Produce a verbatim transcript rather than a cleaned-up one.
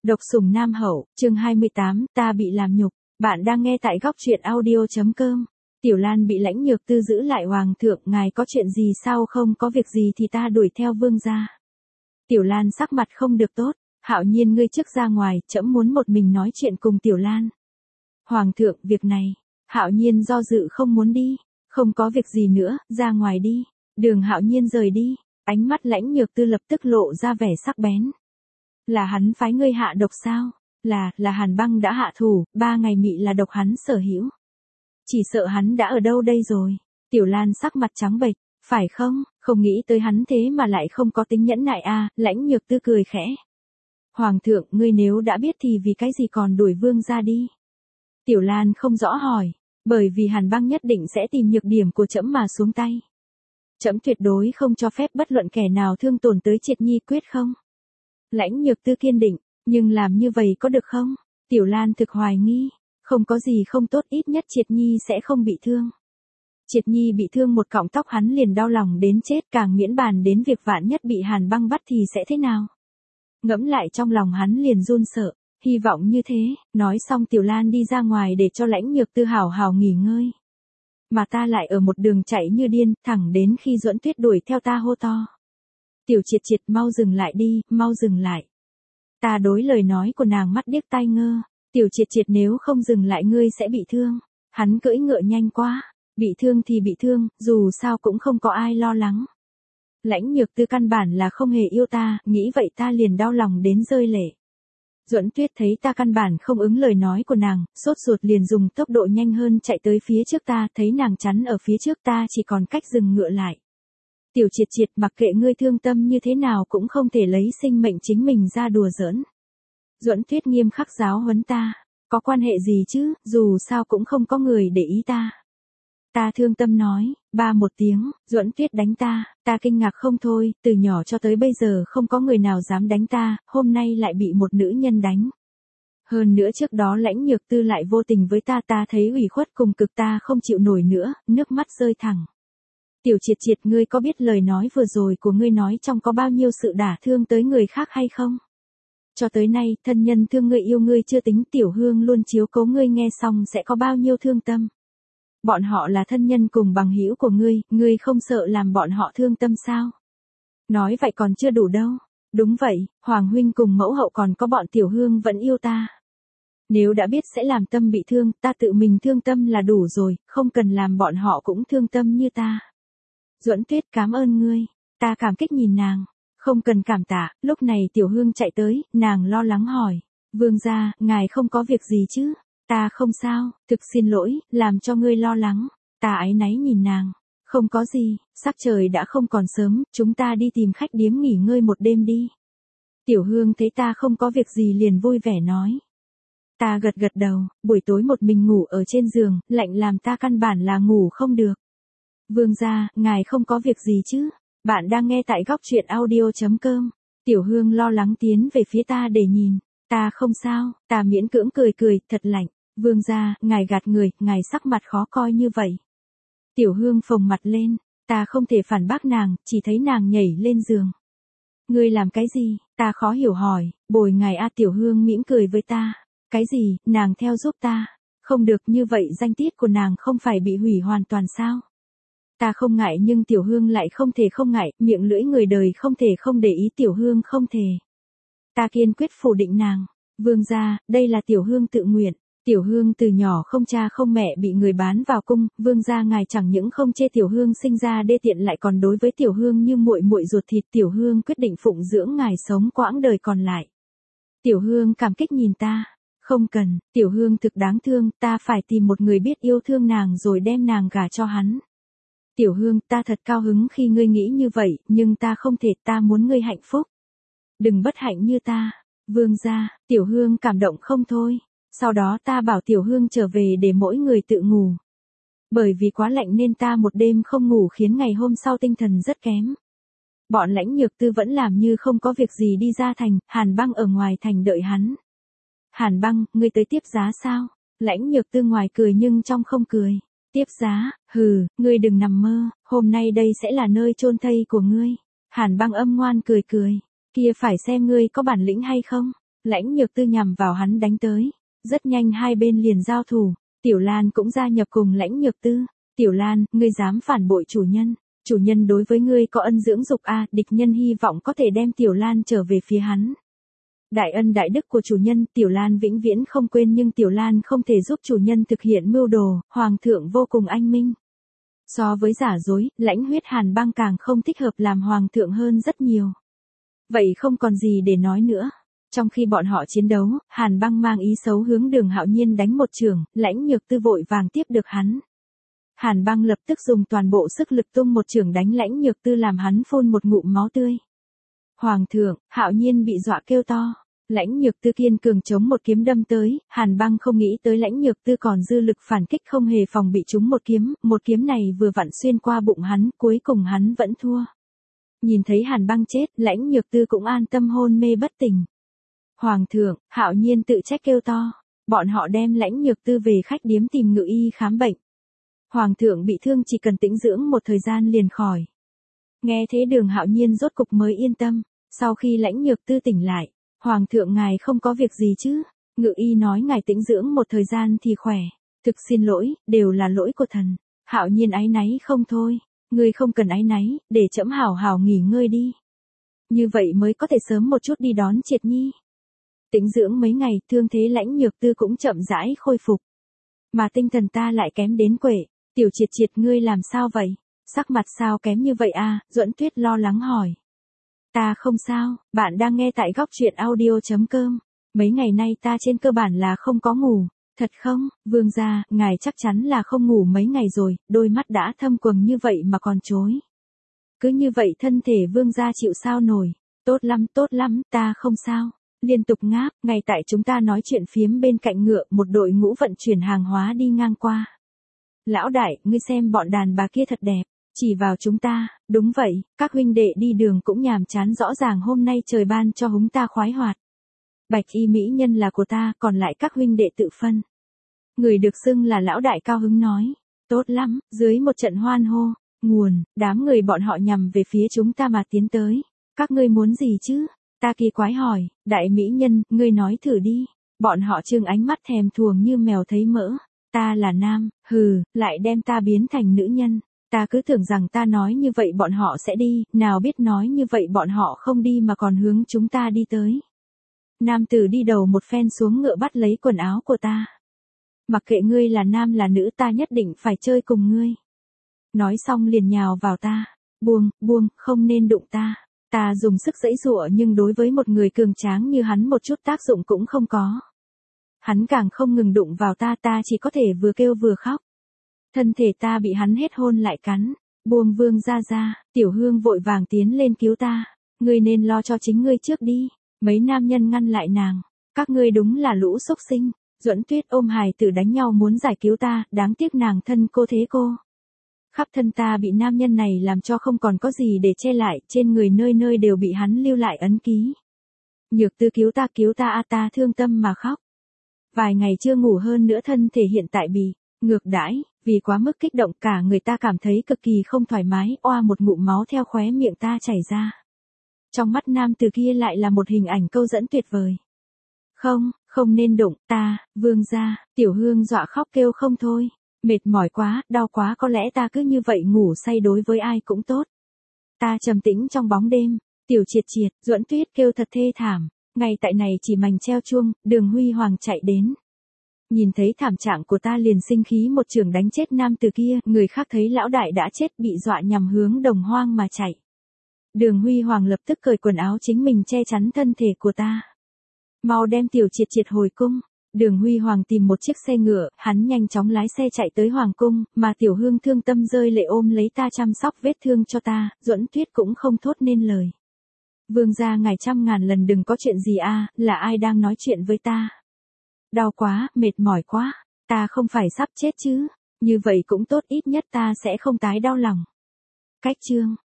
Độc sủng nam hậu, chương hai mươi tám, ta bị làm nhục. Bạn đang nghe tại góc truyện audio chấm com. Tiểu Lan bị Lãnh Nhược Tư giữ lại, hoàng thượng, ngài có chuyện gì sao? Không có việc gì thì ta đuổi theo vương gia. Tiểu Lan sắc mặt không được tốt, Hạo Nhiên ngươi trước ra ngoài, trẫm muốn một mình nói chuyện cùng Tiểu Lan. Hoàng thượng, việc này, Hạo Nhiên do dự không muốn đi, không có việc gì nữa, ra ngoài đi. Đường Hạo Nhiên rời đi, ánh mắt Lãnh Nhược Tư lập tức lộ ra vẻ sắc bén. Là hắn phái ngươi hạ độc sao? Là, là Hàn Băng đã hạ thủ, ba ngày mị là độc hắn sở hữu. Chỉ sợ hắn đã ở đâu đây rồi? Tiểu Lan sắc mặt trắng bệch, phải không? Không nghĩ tới hắn thế mà lại không có tính nhẫn nại a. À, Lãnh Nhược Tư cười khẽ. Hoàng thượng, ngươi nếu đã biết thì vì cái gì còn đuổi vương ra đi? Tiểu Lan không rõ hỏi, bởi vì Hàn Băng nhất định sẽ tìm nhược điểm của trẫm mà xuống tay. Trẫm tuyệt đối không cho phép bất luận kẻ nào thương tổn tới Triệt Nhi, quyết không? Lãnh Nhược Tư kiên định, nhưng làm như vậy có được không? Tiểu Lan thực hoài nghi, không có gì không tốt, ít nhất Triệt Nhi sẽ không bị thương. Triệt Nhi bị thương một cọng tóc hắn liền đau lòng đến chết, càng miễn bàn đến việc vạn nhất bị Hàn Băng bắt thì sẽ thế nào? Ngẫm lại trong lòng hắn liền run sợ, hy vọng như thế. Nói xong Tiểu Lan đi ra ngoài để cho Lãnh Nhược Tư hào hào nghỉ ngơi. Mà ta lại ở một đường chạy như điên, thẳng đến khi Duẫn Tuyết đuổi theo ta hô to. Tiểu Triệt Triệt, mau dừng lại đi, mau dừng lại. Ta đối lời nói của nàng mắt điếc tai ngơ. Tiểu Triệt Triệt, nếu không dừng lại ngươi sẽ bị thương. Hắn cưỡi ngựa nhanh quá, bị thương thì bị thương, dù sao cũng không có ai lo lắng. Lãnh Nhược Tư căn bản là không hề yêu ta, nghĩ vậy ta liền đau lòng đến rơi lệ. Duẫn Tuyết thấy ta căn bản không ứng lời nói của nàng, sốt ruột liền dùng tốc độ nhanh hơn chạy tới phía trước ta, thấy nàng chắn ở phía trước ta chỉ còn cách dừng ngựa lại. Tiểu Triệt Triệt, mặc kệ ngươi thương tâm như thế nào cũng không thể lấy sinh mệnh chính mình ra đùa giỡn. Duẫn Tuyết nghiêm khắc giáo huấn ta, có quan hệ gì chứ, dù sao cũng không có người để ý ta. Ta thương tâm nói, ba một tiếng, Duẫn Tuyết đánh ta, ta kinh ngạc không thôi, từ nhỏ cho tới bây giờ không có người nào dám đánh ta, hôm nay lại bị một nữ nhân đánh. Hơn nữa trước đó Lãnh Nhược Tư lại vô tình với ta, ta thấy ủy khuất cùng cực, ta không chịu nổi nữa, nước mắt rơi thẳng. Tiểu Triệt Triệt, ngươi có biết lời nói vừa rồi của ngươi nói trong có bao nhiêu sự đả thương tới người khác hay không? Cho tới nay, thân nhân thương ngươi yêu ngươi chưa tính, Tiểu Hương luôn chiếu cố ngươi, nghe xong sẽ có bao nhiêu thương tâm. Bọn họ là thân nhân cùng bằng hữu của ngươi, ngươi không sợ làm bọn họ thương tâm sao? Nói vậy còn chưa đủ đâu. Đúng vậy, Hoàng huynh cùng mẫu hậu còn có bọn Tiểu Hương vẫn yêu ta. Nếu đã biết sẽ làm tâm bị thương, ta tự mình thương tâm là đủ rồi, không cần làm bọn họ cũng thương tâm như ta. Duẫn Tuyết, cảm ơn ngươi. Ta cảm kích nhìn nàng. Không cần cảm tạ. Lúc này Tiểu Hương chạy tới, nàng lo lắng hỏi. Vương gia, ngài không có việc gì chứ? Ta không sao, thực xin lỗi, làm cho ngươi lo lắng. Ta áy náy nhìn nàng. Không có gì, sắc trời đã không còn sớm, chúng ta đi tìm khách điếm nghỉ ngơi một đêm đi. Tiểu Hương thấy ta không có việc gì liền vui vẻ nói. Ta gật gật đầu, buổi tối một mình ngủ ở trên giường, lạnh làm ta căn bản là ngủ không được. Vương gia, ngài không có việc gì chứ? Bạn đang nghe tại góc truyện audio chấm com. Tiểu Hương lo lắng tiến về phía ta để nhìn. Ta không sao, ta miễn cưỡng cười cười, thật lạnh. Vương gia, ngài gạt người, ngài sắc mặt khó coi như vậy. Tiểu Hương phồng mặt lên, ta không thể phản bác nàng, chỉ thấy nàng nhảy lên giường. Ngươi làm cái gì? Ta khó hiểu hỏi, bồi ngài a. Tiểu Hương mỉm cười với ta. Cái gì? Nàng theo giúp ta. Không được, như vậy danh tiết của nàng không phải bị hủy hoàn toàn sao? Ta không ngại, nhưng Tiểu Hương lại không thể không ngại, miệng lưỡi người đời không thể không để ý, Tiểu Hương không thể. Ta kiên quyết phủ định nàng. Vương gia, đây là Tiểu Hương tự nguyện. Tiểu Hương từ nhỏ không cha không mẹ bị người bán vào cung, vương gia ngài chẳng những không chê Tiểu Hương sinh ra đê tiện lại còn đối với Tiểu Hương như muội muội ruột thịt. Tiểu Hương quyết định phụng dưỡng ngài sống quãng đời còn lại. Tiểu Hương cảm kích nhìn ta. Không cần, Tiểu Hương thực đáng thương, ta phải tìm một người biết yêu thương nàng rồi đem nàng gả cho hắn. Tiểu Hương, ta thật cao hứng khi ngươi nghĩ như vậy, nhưng ta không thể, ta muốn ngươi hạnh phúc. Đừng bất hạnh như ta. Vương gia, Tiểu Hương cảm động không thôi. Sau đó ta bảo Tiểu Hương trở về để mỗi người tự ngủ. Bởi vì quá lạnh nên ta một đêm không ngủ khiến ngày hôm sau tinh thần rất kém. Bọn Lãnh Nhược Tư vẫn làm như không có việc gì đi ra thành, Hàn Băng ở ngoài thành đợi hắn. Hàn Băng, ngươi tới tiếp giá sao? Lãnh Nhược Tư ngoài cười nhưng trong không cười. Tiếp giá, hừ, ngươi đừng nằm mơ, hôm nay đây sẽ là nơi chôn thây của ngươi. Hàn Băng âm ngoan cười cười, kia phải xem ngươi có bản lĩnh hay không. Lãnh Nhược Tư nhằm vào hắn đánh tới. Rất nhanh hai bên liền giao thủ. Tiểu Lan cũng gia nhập cùng Lãnh Nhược Tư. Tiểu Lan, ngươi dám phản bội chủ nhân. Chủ nhân đối với ngươi có ân dưỡng dục a, địch nhân hy vọng có thể đem Tiểu Lan trở về phía hắn. Đại ân đại đức của chủ nhân, Tiểu Lan vĩnh viễn không quên, nhưng Tiểu Lan không thể giúp chủ nhân thực hiện mưu đồ, hoàng thượng vô cùng anh minh. So với giả dối, Lãnh Huyết Hàn Băng càng không thích hợp làm hoàng thượng hơn rất nhiều. Vậy không còn gì để nói nữa. Trong khi bọn họ chiến đấu, Hàn Băng mang ý xấu hướng Đường Hạo Nhiên đánh một chưởng, Lãnh Nhược Tư vội vàng tiếp được hắn. Hàn Băng lập tức dùng toàn bộ sức lực tung một chưởng đánh Lãnh Nhược Tư, làm hắn phun một ngụm máu tươi. Hoàng thượng, Hạo Nhiên bị dọa kêu to. Lãnh Nhược Tư kiên cường chống một kiếm đâm tới, Hàn Băng không nghĩ tới Lãnh Nhược Tư còn dư lực phản kích, không hề phòng bị trúng một kiếm, một kiếm này vừa vặn xuyên qua bụng hắn, cuối cùng hắn vẫn thua. Nhìn thấy Hàn Băng chết, Lãnh Nhược Tư cũng an tâm hôn mê bất tỉnh. Hoàng thượng, Hạo Nhiên tự trách kêu to. Bọn họ đem Lãnh Nhược Tư về khách điếm tìm ngự y khám bệnh. Hoàng thượng bị thương chỉ cần tĩnh dưỡng một thời gian liền khỏi. Nghe thế Đường Hạo Nhiên rốt cục mới yên tâm. Sau khi Lãnh Nhược Tư tỉnh lại, Hoàng thượng ngài không có việc gì chứ? Ngự y nói ngài tĩnh dưỡng một thời gian thì khỏe. Thực xin lỗi, đều là lỗi của thần. Hạo Nhiên áy náy không thôi. Ngươi không cần áy náy, để trẫm hảo hảo nghỉ ngơi đi. Như vậy mới có thể sớm một chút đi đón Triệt Nhi. Tĩnh dưỡng mấy ngày, thương thế Lãnh Nhược Tư cũng chậm rãi khôi phục. Mà tinh thần ta lại kém đến quệ. Tiểu Triệt Triệt, ngươi làm sao vậy? Sắc mặt sao kém như vậy a? Duẫn Tuyết lo lắng hỏi. Ta không sao, bạn đang nghe tại góc truyện audio chấm com. Mấy ngày nay ta trên cơ bản là không có ngủ. Thật không, vương gia, ngài chắc chắn là không ngủ mấy ngày rồi, đôi mắt đã thâm quầng như vậy mà còn chối. Cứ như vậy thân thể vương gia chịu sao nổi. Tốt lắm, tốt lắm, ta không sao. Liên tục ngáp, ngay tại chúng ta nói chuyện phiếm bên cạnh ngựa, một đội ngũ vận chuyển hàng hóa đi ngang qua. Lão đại, ngươi xem bọn đàn bà kia thật đẹp. Chỉ vào chúng ta, đúng vậy, các huynh đệ đi đường cũng nhàm chán, rõ ràng hôm nay trời ban cho húng ta khoái hoạt. Bạch y mỹ nhân là của ta, còn lại các huynh đệ tự phân. Người được xưng là lão đại cao hứng nói. Tốt lắm, dưới một trận hoan hô, nguồn, đám người bọn họ nhằm về phía chúng ta mà tiến tới. Các ngươi muốn gì chứ? Ta kỳ quái hỏi, đại mỹ nhân, ngươi nói thử đi. Bọn họ trừng ánh mắt thèm thuồng như mèo thấy mỡ. Ta là nam, hừ, lại đem ta biến thành nữ nhân. Ta cứ tưởng rằng ta nói như vậy bọn họ sẽ đi, nào biết nói như vậy bọn họ không đi mà còn hướng chúng ta đi tới. Nam tử đi đầu một phen xuống ngựa bắt lấy quần áo của ta. Mặc kệ ngươi là nam là nữ, ta nhất định phải chơi cùng ngươi. Nói xong liền nhào vào ta. Buông, buông, không nên đụng ta. Ta dùng sức giãy giụa nhưng đối với một người cường tráng như hắn một chút tác dụng cũng không có. Hắn càng không ngừng đụng vào ta, ta chỉ có thể vừa kêu vừa khóc. Thân thể ta bị hắn hết hôn lại cắn. Buông vương ra ra, Tiểu Hương vội vàng tiến lên cứu ta. Ngươi nên lo cho chính ngươi trước đi. Mấy nam nhân ngăn lại nàng. Các ngươi đúng là lũ xúc sinh. Duẫn Tuyết ôm hài tử đánh nhau muốn giải cứu ta, đáng tiếc nàng thân cô thế cô. Khắp thân ta bị nam nhân này làm cho không còn có gì để che lại, trên người nơi nơi đều bị hắn lưu lại ấn ký. Nhược Tư cứu ta, cứu ta a, ta thương tâm mà khóc. Vài ngày chưa ngủ, hơn nữa thân thể hiện tại bị ngược đãi, vì quá mức kích động cả người ta cảm thấy cực kỳ không thoải mái, oa một ngụm máu theo khóe miệng ta chảy ra. Trong mắt nam từ kia lại là một hình ảnh câu dẫn tuyệt vời. Không, không nên đụng ta, vương gia. Tiểu Hương dọa khóc kêu không thôi. Mệt mỏi quá, đau quá, có lẽ ta cứ như vậy ngủ say đối với ai cũng tốt. Ta trầm tĩnh trong bóng đêm. Tiểu Triệt Triệt, Duẫn Tuyết kêu thật thê thảm. Ngay tại này chỉ mảnh treo chuông, Đường Huy Hoàng chạy đến. Nhìn thấy thảm trạng của ta liền sinh khí một chưởng đánh chết nam từ kia, người khác thấy lão đại đã chết bị dọa nhằm hướng đồng hoang mà chạy. Đường Huy Hoàng lập tức cởi quần áo chính mình che chắn thân thể của ta. Mau đem Tiểu Triệt Triệt hồi cung. Đường Huy Hoàng tìm một chiếc xe ngựa, hắn nhanh chóng lái xe chạy tới Hoàng cung, mà Tiểu Hương thương tâm rơi lệ ôm lấy ta chăm sóc vết thương cho ta, Duẫn Tuyết cũng không thốt nên lời. Vương gia ngài trăm ngàn lần đừng có chuyện gì a, là ai đang nói chuyện với ta? Đau quá, mệt mỏi quá, ta không phải sắp chết chứ, như vậy cũng tốt, ít nhất ta sẽ không tái đau lòng. Cách chương